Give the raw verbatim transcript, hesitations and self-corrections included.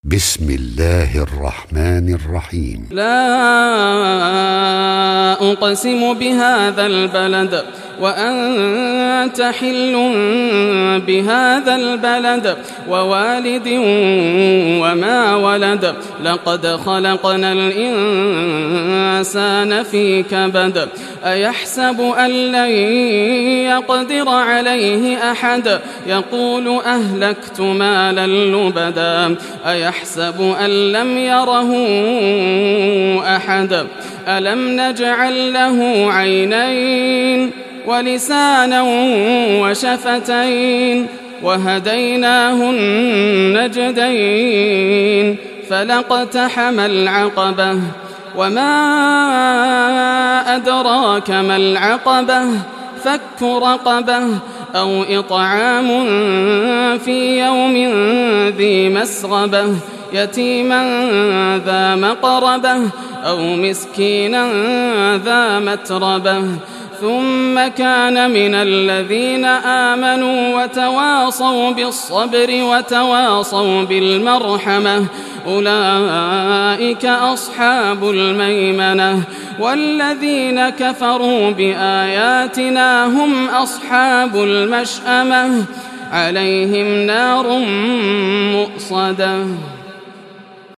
بسم الله الرحمن الرحيم. لا أقسم بهذا البلد وأنت حل بهذا البلد ووالد وما ولد لقد خلقنا الإنسان في كبد أيحسب أن لن يقدر عليه أحد يقول أهلكت مالا لبدا أيحسب أن لم يره أحد ألم نجعل له عينين ولسانا وشفتين وهديناه النجدين فلاقتحم العقبة وما أدراك ما العقبة فك رقبة أو إطعام في يوم ذي مسغبة يتيما ذا مقربة أو مسكينا ذا متربة ثم كان من الذين آمنوا وتواصوا بالصبر وتواصوا بالمرحمة أولئك أصحاب الميمنة والذين كفروا بآياتنا هم أصحاب المشأمة عليهم نار مؤصدة.